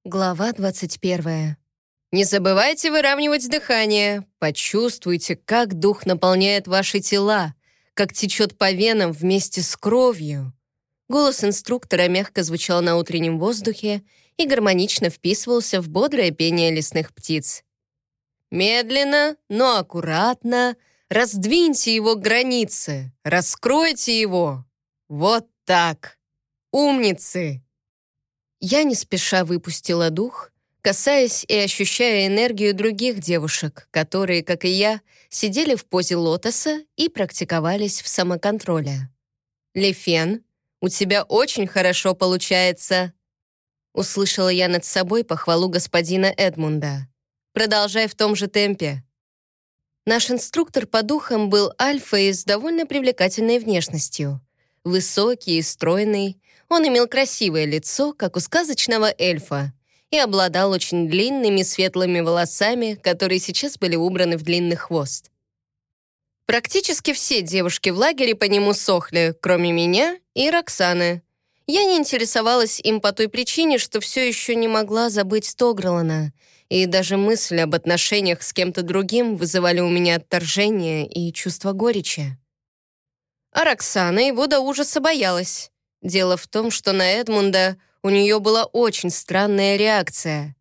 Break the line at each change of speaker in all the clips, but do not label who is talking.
Глава 21.
Не забывайте выравнивать дыхание. Почувствуйте, как дух наполняет ваши тела, как течет по венам вместе с кровью. Голос инструктора мягко звучал на утреннем воздухе и гармонично вписывался в бодрое пение лесных птиц. Медленно, но аккуратно раздвиньте его границы, раскройте его. Вот так. Умницы! Я не спеша выпустила дух, касаясь и ощущая энергию других девушек, которые, как и я, сидели в позе лотоса и практиковались в самоконтроле. «Лефен, у тебя очень хорошо получается», — услышала я над собой похвалу господина Эдмунда. «Продолжай в том же темпе». Наш инструктор по духам был альфой с довольно привлекательной внешностью. Высокий и стройный, он имел красивое лицо, как у сказочного эльфа, и обладал очень длинными светлыми волосами, которые сейчас были убраны в длинный хвост. Практически все девушки в лагере по нему сохли, кроме меня и Роксаны. Я не интересовалась им по той причине, что все еще не могла забыть Тогралана, и даже мысль об отношениях с кем-то другим вызывали у меня отторжение и чувство горечи. А Роксана его до ужаса боялась. Дело в том, что на Эдмунда у нее была очень странная реакция.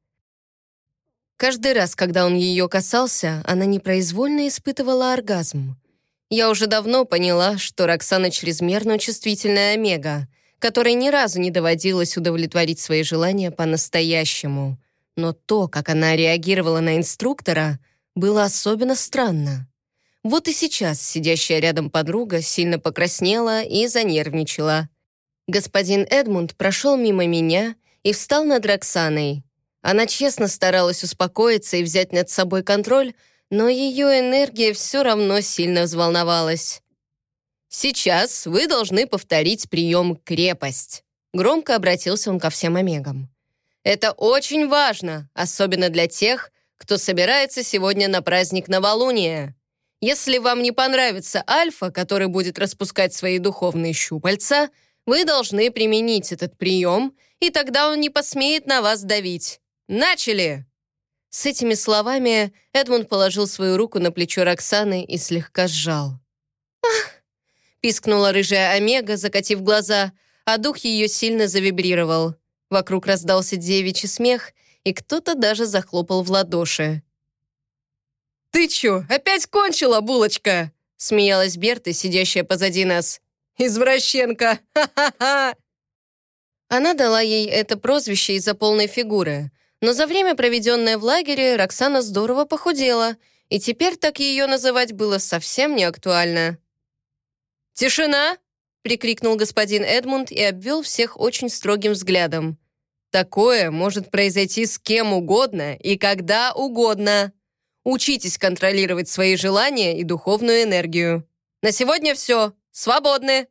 Каждый раз, когда он ее касался, она непроизвольно испытывала оргазм. Я уже давно поняла, что Роксана чрезмерно чувствительная омега, которой ни разу не доводилось удовлетворить свои желания по-настоящему. Но то, как она реагировала на инструктора, было особенно странно. Вот и сейчас сидящая рядом подруга сильно покраснела и занервничала. Господин Эдмунд прошел мимо меня и встал над Роксаной. Она честно старалась успокоиться и взять над собой контроль, но ее энергия все равно сильно взволновалась. «Сейчас вы должны повторить прием «крепость», — громко обратился он ко всем омегам. «Это очень важно, особенно для тех, кто собирается сегодня на праздник новолуния. Если вам не понравится альфа, который будет распускать свои духовные щупальца, вы должны применить этот прием, и тогда он не посмеет на вас давить. Начали!» С этими словами Эдмунд положил свою руку на плечо Роксаны и слегка сжал. «Ах!» — пискнула рыжая омега, закатив глаза, а дух ее сильно завибрировал. Вокруг раздался девичий смех, и кто-то даже захлопал в ладоши. «Ты чё, опять кончила, булочка?» — смеялась Берта, сидящая позади нас. «Извращенка! Ха-ха-ха!» Она дала ей это прозвище из-за полной фигуры, но за время, проведенное в лагере, Роксана здорово похудела, и теперь так ее называть было совсем не актуально. «Тишина!» — прикрикнул господин Эдмунд и обвел всех очень строгим взглядом. «Такое может произойти с кем угодно и когда угодно. Учитесь контролировать свои желания и духовную энергию. На сегодня все. Свободны!»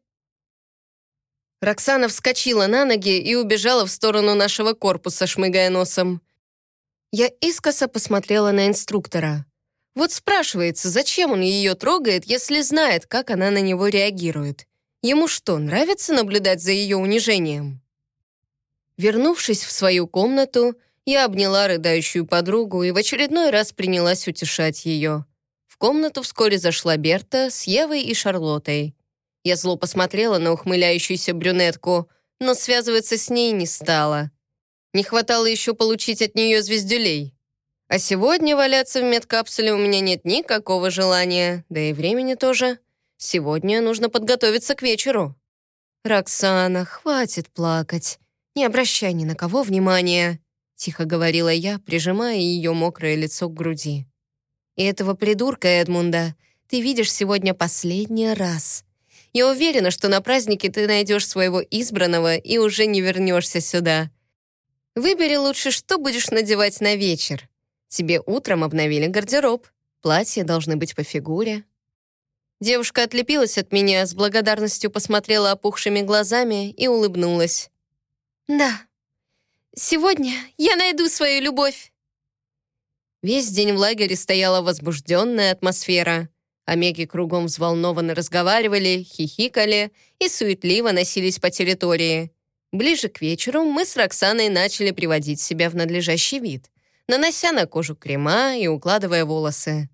Роксана вскочила на ноги и убежала в сторону нашего корпуса, шмыгая носом. Я искоса посмотрела на инструктора. Вот спрашивается, зачем он ее трогает, если знает, как она на него реагирует? Ему что, нравится наблюдать за ее унижением? Вернувшись в свою комнату, я обняла рыдающую подругу и в очередной раз принялась утешать ее. В комнату вскоре зашла Берта с Евой и Шарлоттой. Я зло посмотрела на ухмыляющуюся брюнетку, но связываться с ней не стала. Не хватало еще получить от нее звездюлей. А сегодня валяться в медкапсуле у меня нет никакого желания, да и времени тоже. Сегодня нужно подготовиться к вечеру. «Роксана, хватит плакать. Не обращай ни на кого внимания», — тихо говорила я, прижимая ее мокрое лицо к груди. «И этого придурка Эдмунда ты видишь сегодня последний раз. Я уверена, что на празднике ты найдешь своего избранного и уже не вернешься сюда. Выбери лучше, что будешь надевать на вечер. Тебе утром обновили гардероб. Платья должны быть по фигуре». Девушка отлепилась от меня, с благодарностью посмотрела опухшими глазами и улыбнулась. «Да, сегодня я найду свою любовь». Весь день в лагере стояла возбужденная атмосфера. Омеги кругом взволнованно разговаривали, хихикали и суетливо носились по территории. Ближе к вечеру мы с Роксаной начали приводить себя в надлежащий вид, нанося на кожу крема и укладывая волосы.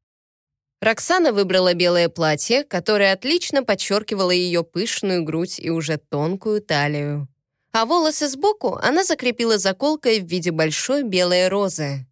Роксана выбрала белое платье, которое отлично подчеркивало ее пышную грудь и уже тонкую талию. А волосы сбоку она закрепила заколкой в виде большой белой розы.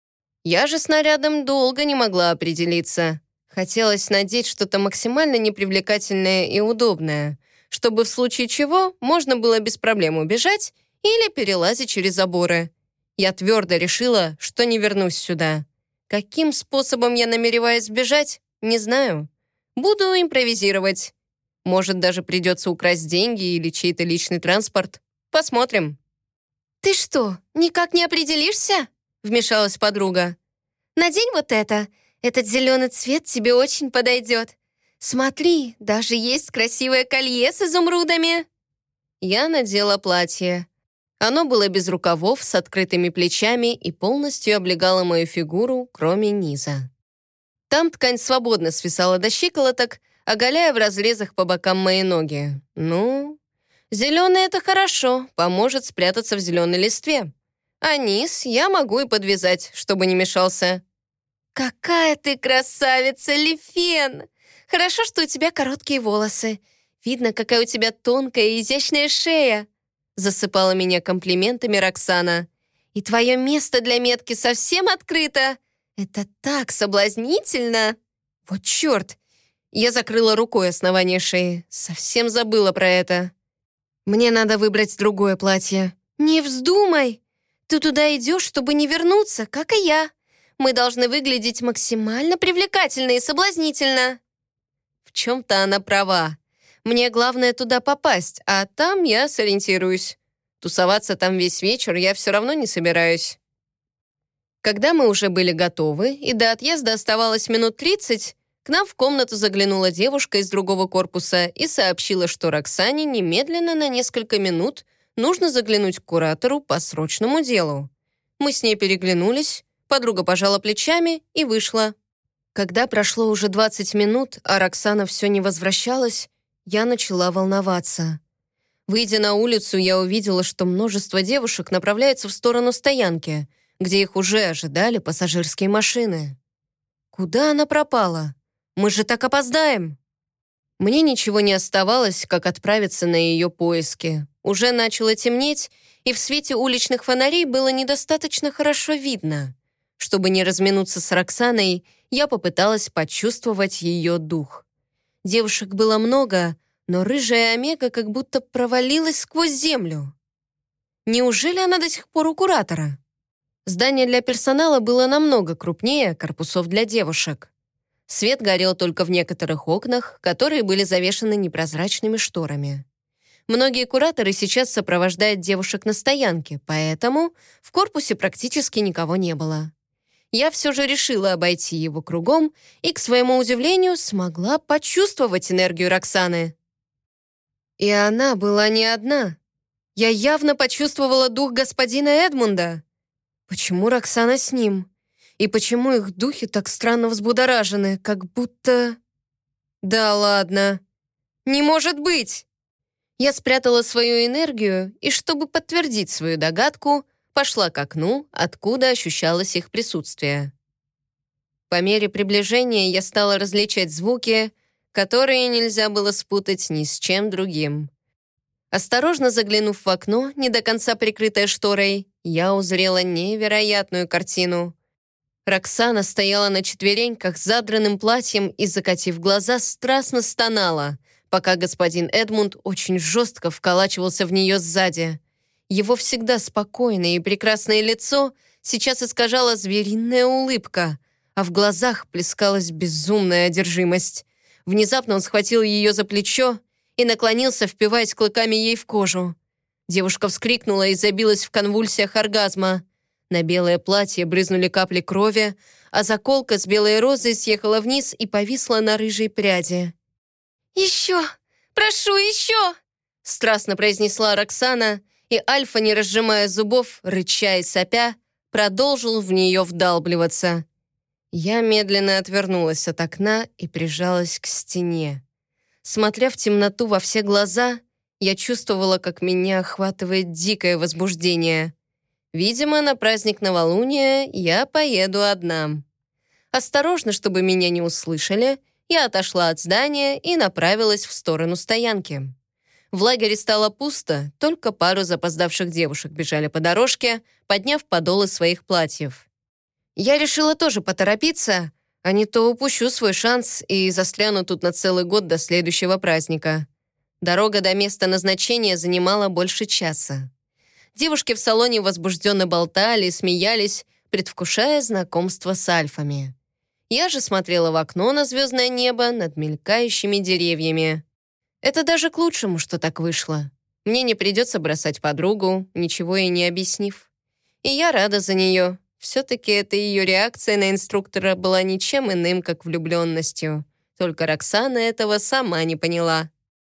Я же с нарядом долго не могла определиться. Хотелось надеть что-то максимально непривлекательное и удобное, чтобы в случае чего можно было без проблем убежать или перелазить через заборы. Я твердо решила, что не вернусь сюда. Каким способом я намереваюсь сбежать, не знаю. Буду импровизировать. Может, даже придется украсть деньги или чей-то личный транспорт. Посмотрим.
«Ты что, никак не определишься?» — вмешалась подруга. «Надень вот это. Этот зеленый цвет тебе очень подойдет. Смотри, даже есть красивое колье с изумрудами».
Я надела платье. Оно было без рукавов, с открытыми плечами и полностью облегало мою фигуру, кроме низа. Там ткань свободно свисала до щиколоток, оголяя в разрезах по бокам мои ноги. Ну, зеленый — это хорошо, поможет спрятаться в зеленой листве. А низ я могу и подвязать, чтобы не мешался.
«Какая ты красавица, Лифен! Хорошо, что у тебя короткие волосы. Видно, какая у тебя тонкая и изящная шея», засыпала меня комплиментами Роксана. «И твое место для метки совсем открыто. Это так соблазнительно!» Вот черт! Я закрыла рукой основание шеи. Совсем забыла про это. «Мне надо выбрать другое платье». «Не вздумай! Ты туда идешь, чтобы не вернуться, как и я. Мы должны выглядеть максимально привлекательно и соблазнительно».
В чем-то она права. Мне главное туда попасть, а там я сориентируюсь. Тусоваться там весь вечер я все равно не собираюсь. Когда мы уже были готовы, и до отъезда оставалось минут 30, к нам в комнату заглянула девушка из другого корпуса и сообщила, что Роксане немедленно на несколько минут нужно заглянуть к куратору по срочному делу. Мы с ней переглянулись, подруга пожала плечами и вышла. Когда прошло уже 20 минут, а Роксана все не возвращалась, я начала волноваться. Выйдя на улицу, я увидела, что множество девушек направляется в сторону стоянки, где их уже ожидали пассажирские машины. Куда она пропала? Мы же так опоздаем. Мне ничего не оставалось, как отправиться на ее поиски. Уже начало темнеть, и в свете уличных фонарей было недостаточно хорошо видно. Чтобы не разминуться с Роксаной, я попыталась почувствовать ее дух. Девушек было много, но рыжая Омега как будто провалилась сквозь землю. Неужели она до сих пор у куратора? Здание для персонала было намного крупнее корпусов для девушек. Свет горел только в некоторых окнах, которые были завешаны непрозрачными шторами. Многие кураторы сейчас сопровождают девушек на стоянке, поэтому в корпусе практически никого не было. Я все же решила обойти его кругом и, к своему удивлению, смогла почувствовать энергию Роксаны. И она была не одна. Я явно почувствовала дух господина Эдмунда. Почему Роксана с ним? И почему их духи так странно взбудоражены, как будто... Да ладно. Не может быть! Я спрятала свою энергию и, чтобы подтвердить свою догадку, пошла к окну, откуда ощущалось их присутствие. По мере приближения я стала различать звуки, которые нельзя было спутать ни с чем другим. Осторожно заглянув в окно, не до конца прикрытое шторой, я узрела невероятную картину. Роксана стояла на четвереньках с задранным платьем и, закатив глаза, страстно стонала, пока господин Эдмунд очень жестко вколачивался в нее сзади. Его всегда спокойное и прекрасное лицо сейчас искажала звериная улыбка, а в глазах плескалась безумная одержимость. Внезапно он схватил ее за плечо и наклонился, впиваясь клыками ей в кожу. Девушка вскрикнула и забилась в конвульсиях оргазма. На белое платье брызнули капли крови, а заколка с белой розой съехала вниз и повисла на рыжей пряди.
«Еще! Прошу, еще!»
страстно произнесла Роксана, и Альфа, не разжимая зубов, рыча и сопя, продолжил в нее вдалбливаться. Я медленно отвернулась от окна и прижалась к стене. Смотря в темноту во все глаза, Я чувствовала, как меня охватывает дикое возбуждение. Видимо, на праздник новолуния я поеду одна. Осторожно, чтобы меня не услышали, я отошла от здания и направилась в сторону стоянки. В лагере стало пусто, только пару запоздавших девушек бежали по дорожке, подняв подолы своих платьев. Я решила тоже поторопиться, а не то упущу свой шанс и застряну тут на целый год до следующего праздника. Дорога до места назначения занимала больше часа. Девушки в салоне возбужденно болтали и смеялись, предвкушая знакомство с альфами. Я же смотрела в окно на звездное небо над мелькающими деревьями. Это даже к лучшему, что так вышло. Мне не придется бросать подругу, ничего ей не объяснив. И я рада за нее. Все-таки эта ее реакция на инструктора была ничем иным, как влюбленностью. Только Роксана этого сама не поняла.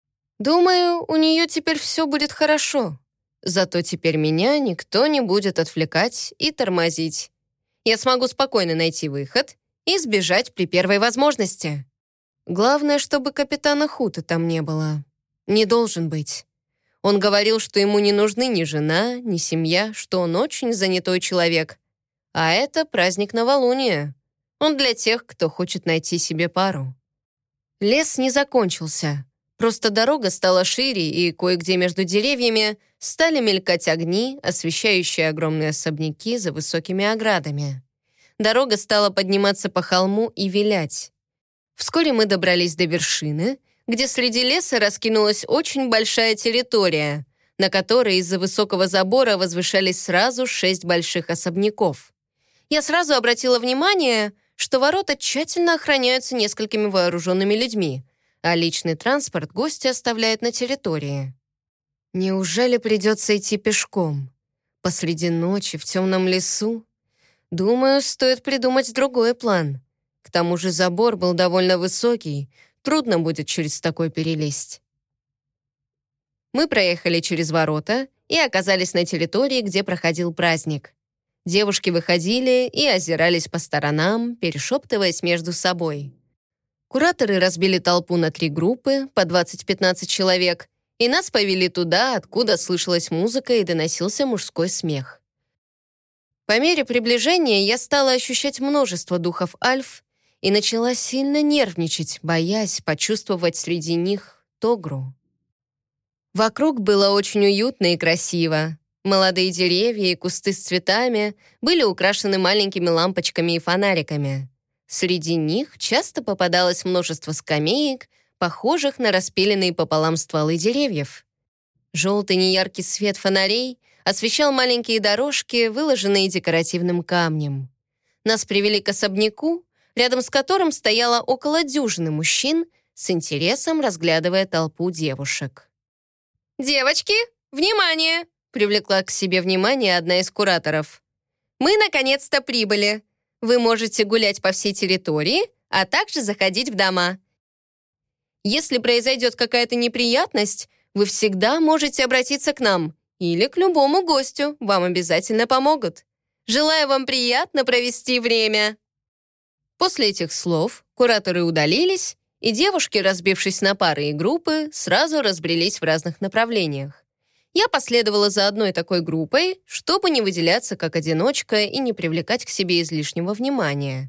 Думаю, у нее теперь все будет хорошо. Зато теперь меня никто не будет отвлекать и тормозить. Я смогу спокойно найти выход и сбежать при первой возможности. Главное, чтобы капитана Хута там не было. Не должен быть. Он говорил, что ему не нужны ни жена, ни семья, что он очень занятой человек. А это праздник новолуния. Он для тех, кто хочет найти себе пару. Лес не закончился. Просто дорога стала шире, и кое-где между деревьями стали мелькать огни, освещающие огромные особняки за высокими оградами. Дорога стала подниматься по холму и вилять. Вскоре мы добрались до вершины, где среди леса раскинулась очень большая территория, на которой из-за высокого забора возвышались сразу 6 больших особняков. Я сразу обратила внимание, что ворота тщательно охраняются несколькими вооруженными людьми, а личный транспорт гости оставляют на территории. Неужели придется идти пешком? Посреди ночи в темном лесу? Думаю, стоит придумать другой план. К тому же забор был довольно высокий, трудно будет через такой перелезть. Мы проехали через ворота и оказались на территории, где проходил праздник. Девушки выходили и озирались по сторонам, перешептываясь между собой. Кураторы разбили толпу на 3 группы, по 20-15 человек, и нас повели туда, откуда слышалась музыка и доносился мужской смех. По мере приближения я стала ощущать множество духов альф и начала сильно нервничать, боясь почувствовать среди них Тогру. Вокруг было очень уютно и красиво. Молодые деревья и кусты с цветами были украшены маленькими лампочками и фонариками. Среди них часто попадалось множество скамеек, похожих на распиленные пополам стволы деревьев. Желтый неяркий свет фонарей освещал маленькие дорожки, выложенные декоративным камнем. Нас привели к особняку, рядом с которым стояло около дюжины мужчин, с интересом разглядывая толпу девушек. «Девочки, внимание!» — привлекла к себе внимание одна из кураторов. «Мы наконец-то прибыли. Вы можете гулять по всей территории, а также заходить в дома. Если произойдет какая-то неприятность, вы всегда можете обратиться к нам или к любому гостю, вам обязательно помогут. Желаю вам приятно провести время». После этих слов кураторы удалились, и девушки, разбившись на пары и группы, сразу разбрелись в разных направлениях. Я последовала за одной такой группой, чтобы не выделяться как одиночка и не привлекать к себе излишнего внимания.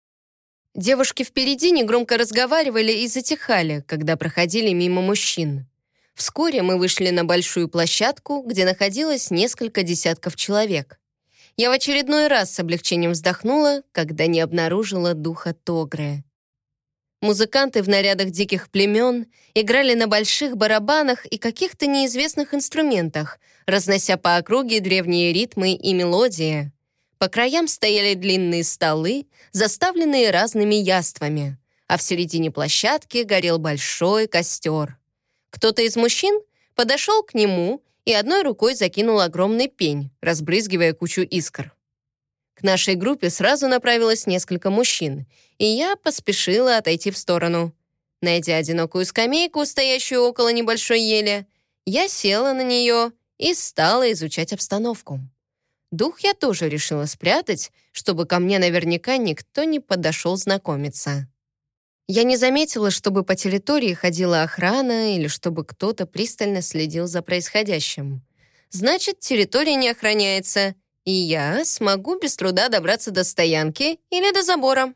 Девушки впереди негромко разговаривали и затихали, когда проходили мимо мужчин. Вскоре мы вышли на большую площадку, где находилось несколько десятков человек. Я в очередной раз с облегчением вздохнула, когда не обнаружила духа Тогры. Музыканты в нарядах диких племен играли на больших барабанах и каких-то неизвестных инструментах, разнося по округе древние ритмы и мелодии. По краям стояли длинные столы, заставленные разными яствами, а в середине площадки горел большой костер. Кто-то из мужчин подошел к нему и одной рукой закинул огромный пень, разбрызгивая кучу искр. К нашей группе сразу направилось несколько мужчин, и я поспешила отойти в сторону. Найдя одинокую скамейку, стоящую около небольшой ели, я села на нее и стала изучать обстановку. Дух я тоже решила спрятать, чтобы ко мне наверняка никто не подошел знакомиться. Я не заметила, чтобы по территории ходила охрана или чтобы кто-то пристально следил за происходящим. Значит, территория не охраняется, и я смогу без труда добраться до стоянки или до забора.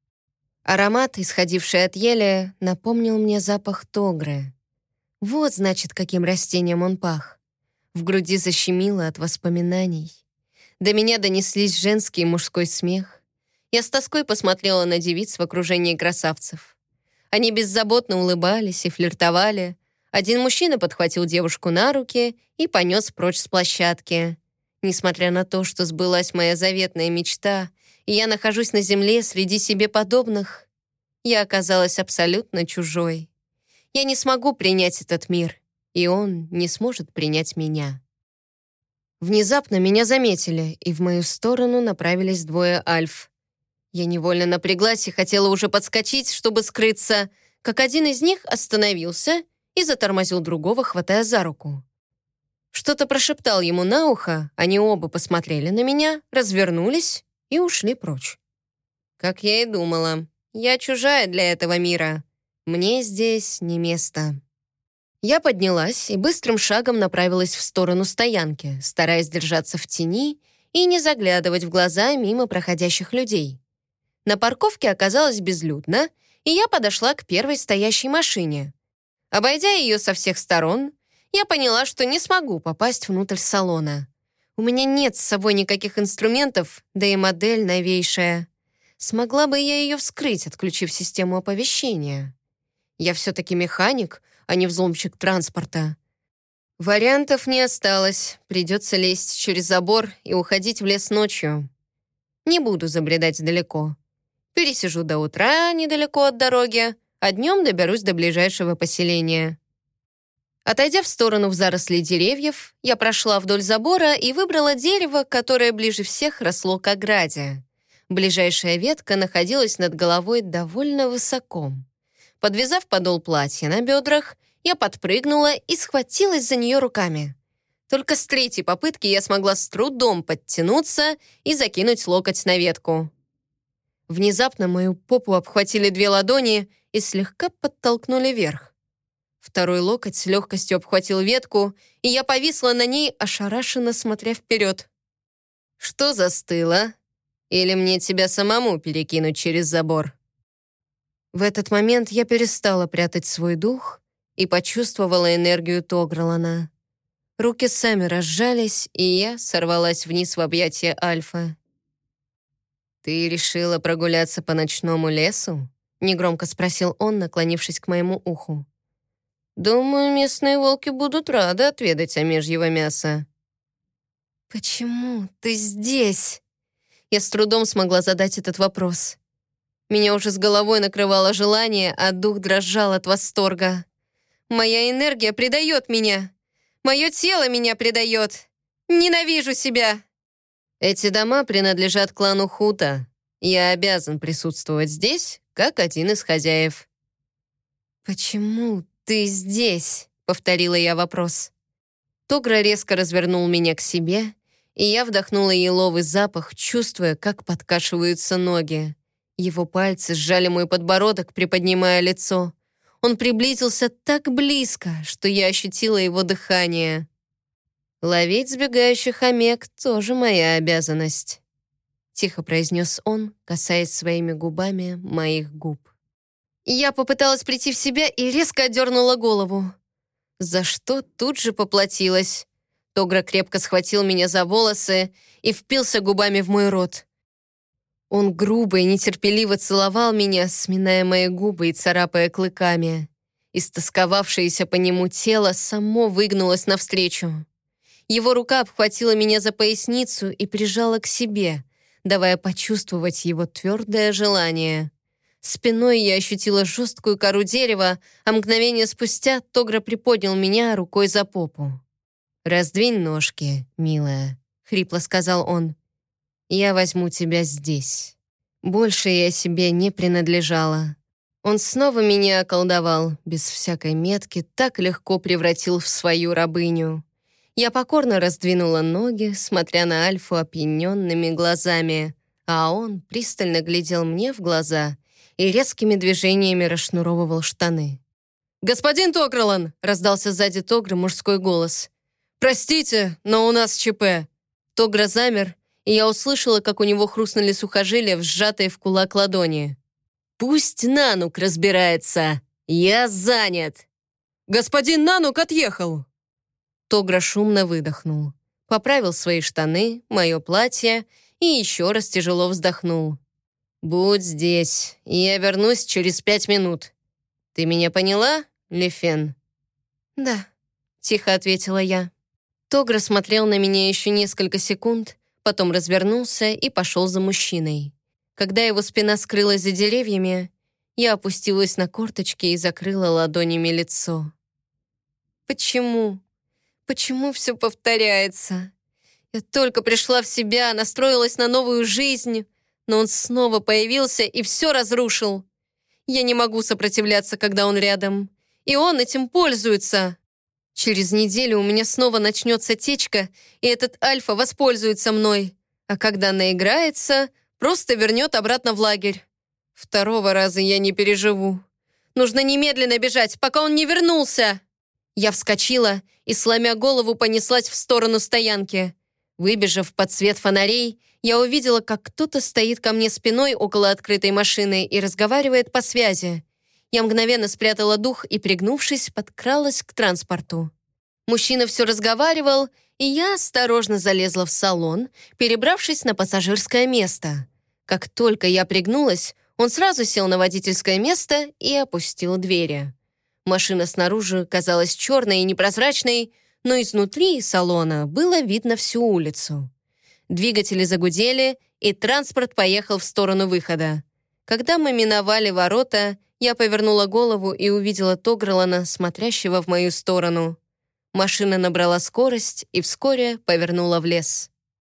Аромат, исходивший от ели, напомнил мне запах тогры. Вот, значит, каким растением он пах. В груди защемило от воспоминаний. До меня донеслись женский и мужской смех. Я с тоской посмотрела на девиц в окружении красавцев. Они беззаботно улыбались и флиртовали. Один мужчина подхватил девушку на руки и понес прочь с площадки. Несмотря на то, что сбылась моя заветная мечта, и я нахожусь на земле среди себе подобных, я оказалась абсолютно чужой. Я не смогу принять этот мир, и он не сможет принять меня. Внезапно меня заметили, и в мою сторону направились двое альф. Я невольно напряглась и хотела уже подскочить, чтобы скрыться, как один из них остановился и затормозил другого, хватая за руку. Что-то прошептал ему на ухо, они оба посмотрели на меня, развернулись и ушли прочь. Как я и думала, я чужая для этого мира. Мне здесь не место. Я поднялась и быстрым шагом направилась в сторону стоянки, стараясь держаться в тени и не заглядывать в глаза мимо проходящих людей. На парковке оказалось безлюдно, и я подошла к первой стоящей машине. Обойдя ее со всех сторон, я поняла, что не смогу попасть внутрь салона. У меня нет с собой никаких инструментов, да и модель новейшая. Смогла бы я ее вскрыть, отключив систему оповещения? Я все-таки механик, а не взломщик транспорта. Вариантов не осталось, придется лезть через забор и уходить в лес ночью. Не буду забредать далеко. Пересижу до утра недалеко от дороги, а днем доберусь до ближайшего поселения. Отойдя в сторону в заросли деревьев, я прошла вдоль забора и выбрала дерево, которое ближе всех росло к ограде. Ближайшая ветка находилась над головой довольно высоко. Подвязав подол платья на бедрах, я подпрыгнула и схватилась за нее руками. Только с третьей попытки я смогла с трудом подтянуться и закинуть локоть на ветку. Внезапно мою попу обхватили две ладони и слегка подтолкнули вверх. Второй локоть с легкостью обхватил ветку, и я повисла на ней, ошарашенно смотря вперед. «Что застыло? Или мне тебя самому перекинуть через забор?» В этот момент я перестала прятать свой дух и почувствовала энергию Тогралана. Руки сами разжались, и я сорвалась вниз в объятия Альфа. «Ты решила прогуляться по ночному лесу?» — негромко спросил он, наклонившись к моему уху. «Думаю, местные волки будут рады отведать омежьего мяса». «Почему ты здесь?» Я с трудом смогла задать этот вопрос. Меня уже с головой накрывало желание, а дух дрожал от восторга. «Моя энергия предает меня! Мое тело меня предает! Ненавижу себя!» «Эти дома принадлежат клану Хута. Я обязан присутствовать здесь, как один из хозяев». «Почему ты здесь?» — повторила я вопрос. Тогра резко развернул меня к себе, и я вдохнула еловый запах, чувствуя, как подкашиваются ноги. Его пальцы сжали мой подбородок, приподнимая лицо. Он приблизился так близко, что я ощутила его дыхание. «Ловить сбегающих омег — тоже моя обязанность», — тихо произнес он, касаясь своими губами моих губ. Я попыталась прийти в себя и резко отдернула голову, за что тут же поплатилась. Тогра крепко схватил меня за волосы и впился губами в мой рот. Он грубо и нетерпеливо целовал меня, сминая мои губы и царапая клыками. Истосковавшееся по нему тело само выгнулось навстречу. Его рука обхватила меня за поясницу и прижала к себе, давая почувствовать его твердое желание. Спиной я ощутила жесткую кору дерева, а мгновение спустя Тогра приподнял меня рукой за попу. «Раздвинь ножки, милая», — хрипло сказал он. «Я возьму тебя здесь». Больше я себе не принадлежала. Он снова меня околдовал, без всякой метки, так легко превратил в свою рабыню. Я покорно раздвинула ноги, смотря на Альфу опьяненными глазами, а он пристально глядел мне в глаза и резкими движениями расшнуровывал штаны. «Господин Тогрелан!» — раздался сзади Тогра мужской голос. «Простите, но у нас ЧП». Тогра замер, и я услышала, как у него хрустнули сухожилия, сжатые в кулак ладони. «Пусть Нанук разбирается. Я занят». «Господин Нанук отъехал!» Тогра шумно выдохнул. Поправил свои штаны, мое платье и еще раз тяжело вздохнул. «Будь здесь, и я вернусь через 5 минут. Ты меня поняла, Лифен?»
«Да», — тихо ответила я.
Тогра смотрел на меня еще несколько секунд, потом развернулся и пошел за мужчиной. Когда его спина скрылась за деревьями, я опустилась на корточки и закрыла ладонями лицо. «Почему? Почему все повторяется? Я только пришла в себя, настроилась на новую жизнь, но он снова появился и все разрушил. Я не могу сопротивляться, когда он рядом, и он этим пользуется. Через неделю у меня снова начнется течка, и этот Альфа воспользуется мной, а когда наиграется, просто вернет обратно в лагерь. Второго раза я не переживу. Нужно немедленно бежать, пока он не вернулся». Я вскочила и, сломя голову, понеслась в сторону стоянки. Выбежав под свет фонарей, я увидела, как кто-то стоит ко мне спиной около открытой машины и разговаривает по связи. Я мгновенно спрятала дух и, пригнувшись, подкралась к транспорту. Мужчина все разговаривал, и я осторожно залезла в салон, перебравшись на пассажирское место. Как только я пригнулась, он сразу сел на водительское место и опустил двери. Машина снаружи казалась черной и непрозрачной, но изнутри салона было видно всю улицу. Двигатели загудели, и транспорт поехал в сторону выхода. Когда мы миновали ворота, я повернула голову и увидела Тогрелана, смотрящего в мою сторону. Машина набрала скорость и вскоре повернула в лес.